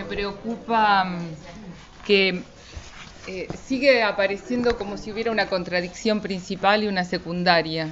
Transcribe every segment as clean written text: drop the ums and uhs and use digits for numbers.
preocupa que sigue apareciendo como si hubiera una contradicción principal y una secundaria.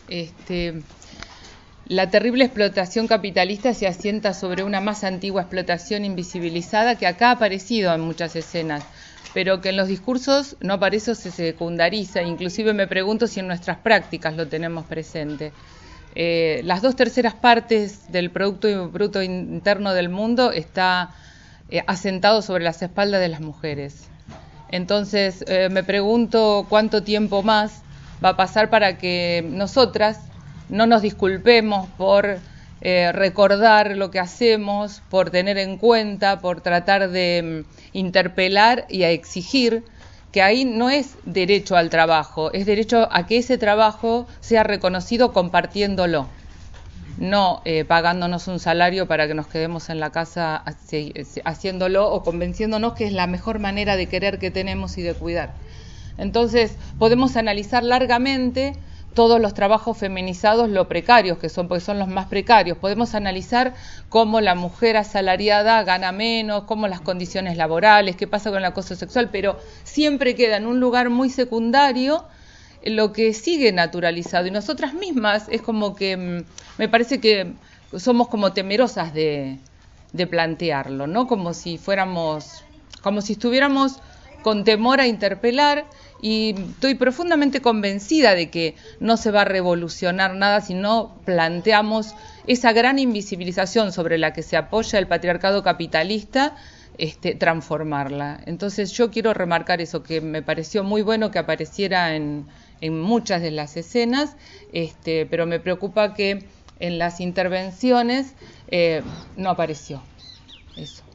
La terrible explotación capitalista se asienta sobre una más antigua explotación invisibilizada que acá ha aparecido en muchas escenas, pero que en los discursos no aparece o se secundariza. Inclusive me pregunto si en nuestras prácticas lo tenemos presente. Las 2/3 partes del Producto Bruto Interno del mundo está asentado sobre las espaldas de las mujeres. Entonces me pregunto cuánto tiempo más va a pasar para que nosotras no nos disculpemos por recordar lo que hacemos, por tener en cuenta, por tratar de interpelar y a exigir que ahí no es derecho al trabajo, es derecho a que ese trabajo sea reconocido compartiéndolo, no pagándonos un salario para que nos quedemos en la casa haciéndolo o convenciéndonos que es la mejor manera de querer que tenemos y de cuidar. Entonces podemos analizar largamente todos los trabajos feminizados, lo precarios que son, porque son los más precarios. Podemos analizar cómo la mujer asalariada gana menos, cómo las condiciones laborales, qué pasa con el acoso sexual, pero siempre queda en un lugar muy secundario lo que sigue naturalizado. Y nosotras mismas es como que me parece que somos como temerosas de plantearlo, ¿no? Como si estuviéramos con temor a interpelar. Y estoy profundamente convencida de que no se va a revolucionar nada si no planteamos esa gran invisibilización sobre la que se apoya el patriarcado capitalista, transformarla. Entonces yo quiero remarcar eso, que me pareció muy bueno que apareciera en muchas de las escenas, pero me preocupa que en las intervenciones no apareció eso.